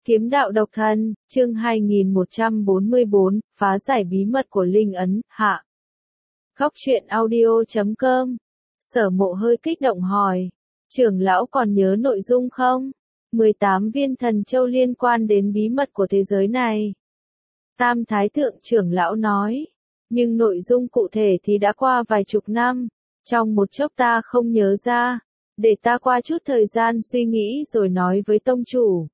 Kiếm đạo độc thân, chương 2144, phá giải bí mật của Linh Ấn, hạ. Góc truyện audio.com. Sở Mộ hơi kích động hỏi. Trưởng lão còn nhớ nội dung không? 18 viên thần châu liên quan đến bí mật của thế giới này. Tam Thái Thượng trưởng lão nói. Nhưng nội dung cụ thể thì đã qua vài chục năm. Trong một chốc ta không nhớ ra. Để ta qua chút thời gian suy nghĩ rồi nói với tông chủ.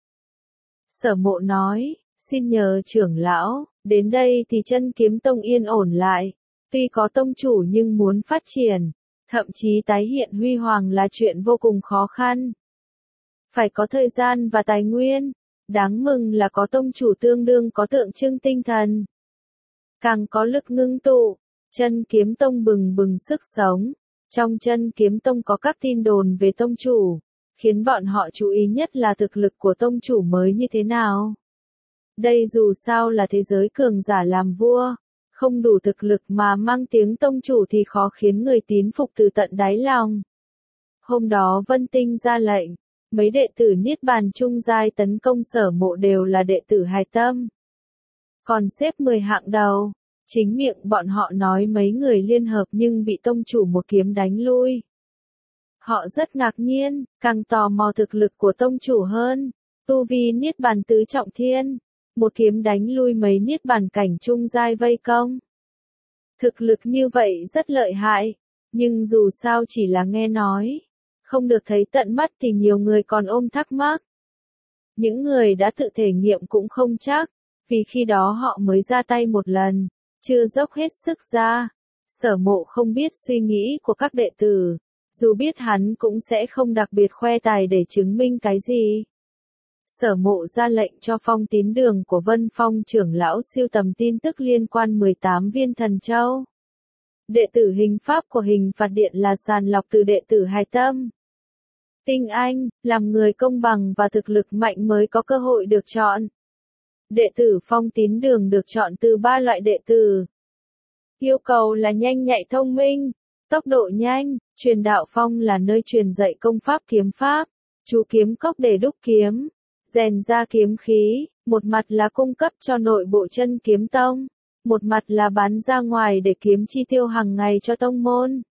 Sở Mộ nói, xin nhờ trưởng lão, đến đây thì chân kiếm tông yên ổn lại. Tuy có tông chủ nhưng muốn phát triển, thậm chí tái hiện huy hoàng là chuyện vô cùng khó khăn. Phải có thời gian và tài nguyên, đáng mừng là có tông chủ tương đương có tượng trưng tinh thần. Càng có lực ngưng tụ, chân kiếm tông bừng bừng sức sống. Trong chân kiếm tông có các tin đồn về tông chủ. Khiến bọn họ chú ý nhất là thực lực của tông chủ mới như thế nào. Đây dù sao là thế giới cường giả làm vua, không đủ thực lực mà mang tiếng tông chủ thì khó khiến người tín phục từ tận đáy lòng. Hôm đó Vân Tinh ra lệnh, mấy đệ tử Niết Bàn Trung giai tấn công Sở Mộ đều là đệ tử hài tâm. Còn xếp 10 hạng đầu, chính miệng bọn họ nói mấy người liên hợp nhưng bị tông chủ một kiếm đánh lui. Họ rất ngạc nhiên, càng tò mò thực lực của tông chủ hơn. Tu vi Niết Bàn tứ trọng thiên, một kiếm đánh lui mấy Niết Bàn cảnh trung giai vây công. Thực lực như vậy rất lợi hại, nhưng dù sao chỉ là nghe nói, không được thấy tận mắt thì nhiều người còn ôm thắc mắc. Những người đã tự thể nghiệm cũng không chắc, vì khi đó họ mới ra tay một lần, chưa dốc hết sức ra. Sở Mộ không biết suy nghĩ của các đệ tử. Dù biết hắn cũng sẽ không đặc biệt khoe tài để chứng minh cái gì. Sở Mộ ra lệnh cho Phong Tín Đường của Vân Phong trưởng lão siêu tầm tin tức liên quan 18 viên thần châu. Đệ tử hình pháp của hình phạt điện là sàng lọc từ đệ tử hài tâm. Tinh anh, làm người công bằng và thực lực mạnh mới có cơ hội được chọn. Đệ tử Phong Tín Đường được chọn từ 3 loại đệ tử. Yêu cầu là nhanh nhạy thông minh, tốc độ nhanh. Truyền đạo phong là nơi truyền dạy công pháp kiếm pháp, chú kiếm cốc để đúc kiếm, rèn ra kiếm khí, một mặt là cung cấp cho nội bộ chân kiếm tông, một mặt là bán ra ngoài để kiếm chi tiêu hàng ngày cho tông môn.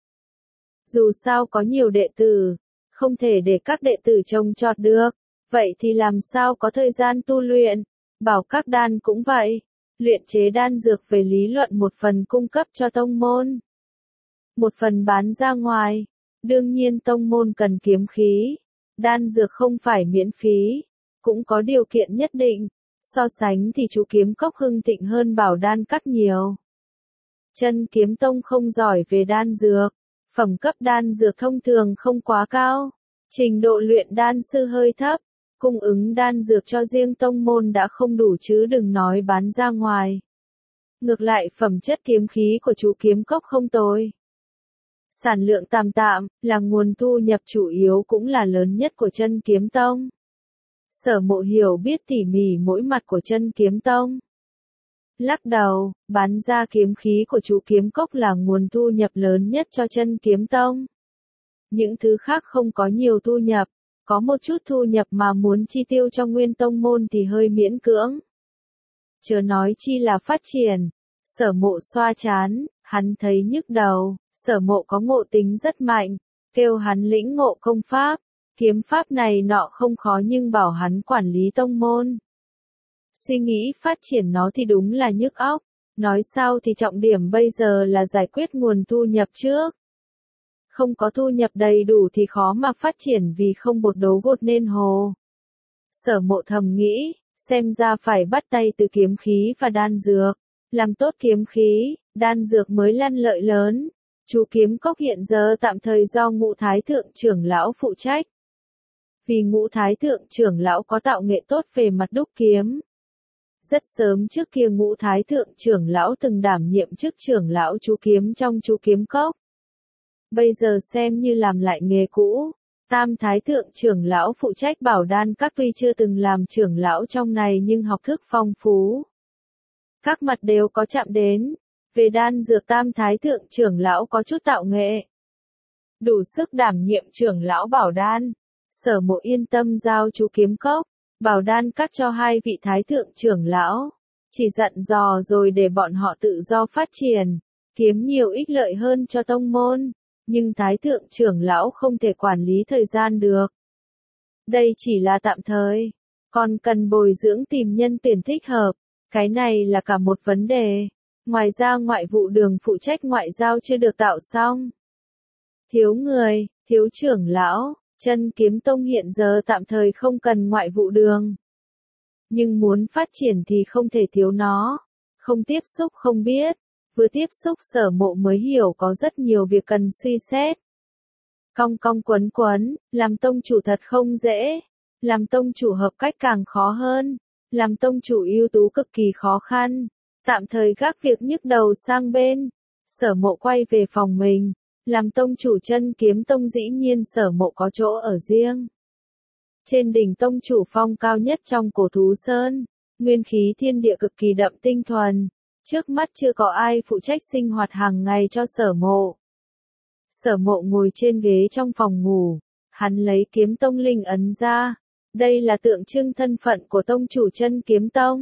Dù sao có nhiều đệ tử, không thể để các đệ tử trông chọt được, vậy thì làm sao có thời gian tu luyện, bảo các đan cũng vậy, luyện chế đan dược về lý luận một phần cung cấp cho tông môn. Một phần bán ra ngoài, đương nhiên tông môn cần kiếm khí, đan dược không phải miễn phí, cũng có điều kiện nhất định, so sánh thì chú kiếm cốc hưng thịnh hơn bảo đan các nhiều. Chân kiếm tông không giỏi về đan dược, phẩm cấp đan dược thông thường không quá cao, trình độ luyện đan sư hơi thấp, cung ứng đan dược cho riêng tông môn đã không đủ chứ đừng nói bán ra ngoài. Ngược lại phẩm chất kiếm khí của chú kiếm cốc không tồi. Sản lượng tạm tạm, là nguồn thu nhập chủ yếu cũng là lớn nhất của chân kiếm tông. Sở Mộ hiểu biết tỉ mỉ mỗi mặt của chân kiếm tông. Lắc đầu, bán ra kiếm khí của chú kiếm cốc là nguồn thu nhập lớn nhất cho chân kiếm tông. Những thứ khác không có nhiều thu nhập, có một chút thu nhập mà muốn chi tiêu cho nguyên tông môn thì hơi miễn cưỡng. Chớ nói chi là phát triển. Sở Mộ xoa trán, hắn thấy nhức đầu. Sở Mộ có ngộ tính rất mạnh, kêu hắn lĩnh ngộ công pháp, kiếm pháp này nọ không khó nhưng bảo hắn quản lý tông môn. Suy nghĩ phát triển nó thì đúng là nhức óc, nói sao thì trọng điểm bây giờ là giải quyết nguồn thu nhập trước. Không có thu nhập đầy đủ thì khó mà phát triển vì không bột đấu gột nên hồ. Sở Mộ thầm nghĩ, xem ra phải bắt tay từ kiếm khí và đan dược, làm tốt kiếm khí, đan dược mới lăn lợi lớn. Chú kiếm cốc hiện giờ tạm thời do Ngũ Thái Thượng trưởng lão phụ trách. Vì Ngũ Thái Thượng trưởng lão có tạo nghệ tốt về mặt đúc kiếm. Rất sớm trước kia Ngũ Thái Thượng trưởng lão từng đảm nhiệm chức trưởng lão chú kiếm trong chú kiếm cốc. Bây giờ xem như làm lại nghề cũ. Tam Thái Thượng trưởng lão phụ trách bảo đan các tuy chưa từng làm trưởng lão trong này nhưng học thức phong phú. Các mặt đều có chạm đến. Về đan dược Tam Thái Thượng trưởng lão có chút tạo nghệ. Đủ sức đảm nhiệm trưởng lão bảo đan. Sở Mộ yên tâm giao chú kiếm cốc. bảo đan các cho hai vị thái thượng trưởng lão, chỉ dặn dò rồi để bọn họ tự do phát triển, kiếm nhiều ích lợi hơn cho tông môn, nhưng thái thượng trưởng lão không thể quản lý thời gian được. Đây chỉ là tạm thời, còn cần bồi dưỡng tìm nhân tuyển thích hợp, cái này là cả một vấn đề. Ngoài ra ngoại vụ đường phụ trách ngoại giao chưa được tạo xong. Thiếu người, thiếu trưởng lão, Chân Kiếm Tông hiện giờ tạm thời không cần ngoại vụ đường. Nhưng muốn phát triển thì không thể thiếu nó. Không tiếp xúc không biết, vừa tiếp xúc Sở Mộ mới hiểu có rất nhiều việc cần suy xét. Cong cong quấn quấn, làm tông chủ thật không dễ. Làm tông chủ hợp cách càng khó hơn. Làm tông chủ ưu tú cực kỳ khó khăn. Tạm thời gác việc nhức đầu sang bên. Sở Mộ quay về phòng mình. Làm tông chủ Chân Kiếm Tông dĩ nhiên Sở Mộ có chỗ ở riêng. Trên đỉnh tông chủ phong cao nhất trong Cổ Thú Sơn, nguyên khí thiên địa cực kỳ đậm tinh thuần. Trước mắt chưa có ai phụ trách sinh hoạt hàng ngày cho Sở Mộ. Sở Mộ ngồi trên ghế trong phòng ngủ, hắn lấy Kiếm Tông linh ấn ra. Đây là tượng trưng thân phận của tông chủ Chân Kiếm Tông.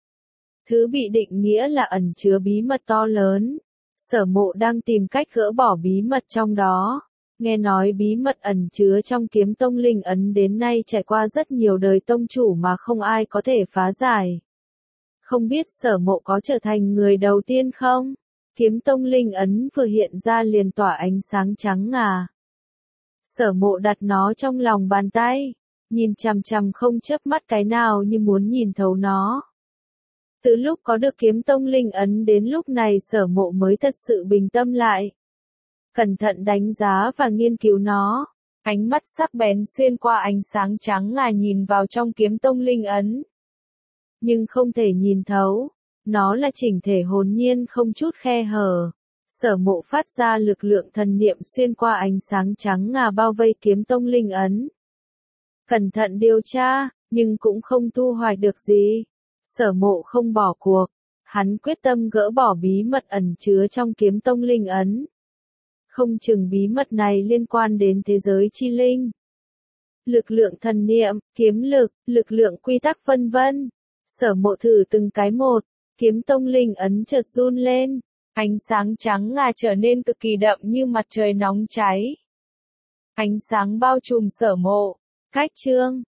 Thứ bị định nghĩa là ẩn chứa bí mật to lớn. Sở Mộ đang tìm cách gỡ bỏ bí mật trong đó. Nghe nói bí mật ẩn chứa trong Kiếm Tông linh ấn đến nay trải qua rất nhiều đời tông chủ mà không ai có thể phá giải. Không biết Sở Mộ có trở thành người đầu tiên không? Kiếm Tông linh ấn vừa hiện ra liền tỏa ánh sáng trắng ngà. Sở Mộ đặt nó trong lòng bàn tay, nhìn chằm chằm không chớp mắt cái nào như muốn nhìn thấu nó. Từ lúc có được Kiếm Tông linh ấn đến lúc này Sở Mộ mới thật sự bình tâm lại. Cẩn thận đánh giá và nghiên cứu nó. Ánh mắt sắc bén xuyên qua ánh sáng trắng ngà nhìn vào trong Kiếm Tông linh ấn. Nhưng không thể nhìn thấu. Nó là chỉnh thể hồn nhiên không chút khe hở. Sở Mộ phát ra lực lượng thần niệm xuyên qua ánh sáng trắng ngà bao vây Kiếm Tông linh ấn. Cẩn thận điều tra, nhưng cũng không thu hoạch được gì. Sở Mộ không bỏ cuộc. Hắn quyết tâm gỡ bỏ bí mật ẩn chứa trong Kiếm Tông linh ấn. Không chừng bí mật này liên quan đến thế giới chi linh. Lực lượng thần niệm, kiếm lực, lực lượng quy tắc vân vân. Sở Mộ thử từng cái một, Kiếm Tông linh ấn chợt run lên. Ánh sáng trắng ngà trở nên cực kỳ đậm như mặt trời nóng cháy. Ánh sáng bao trùm Sở Mộ. Cách chương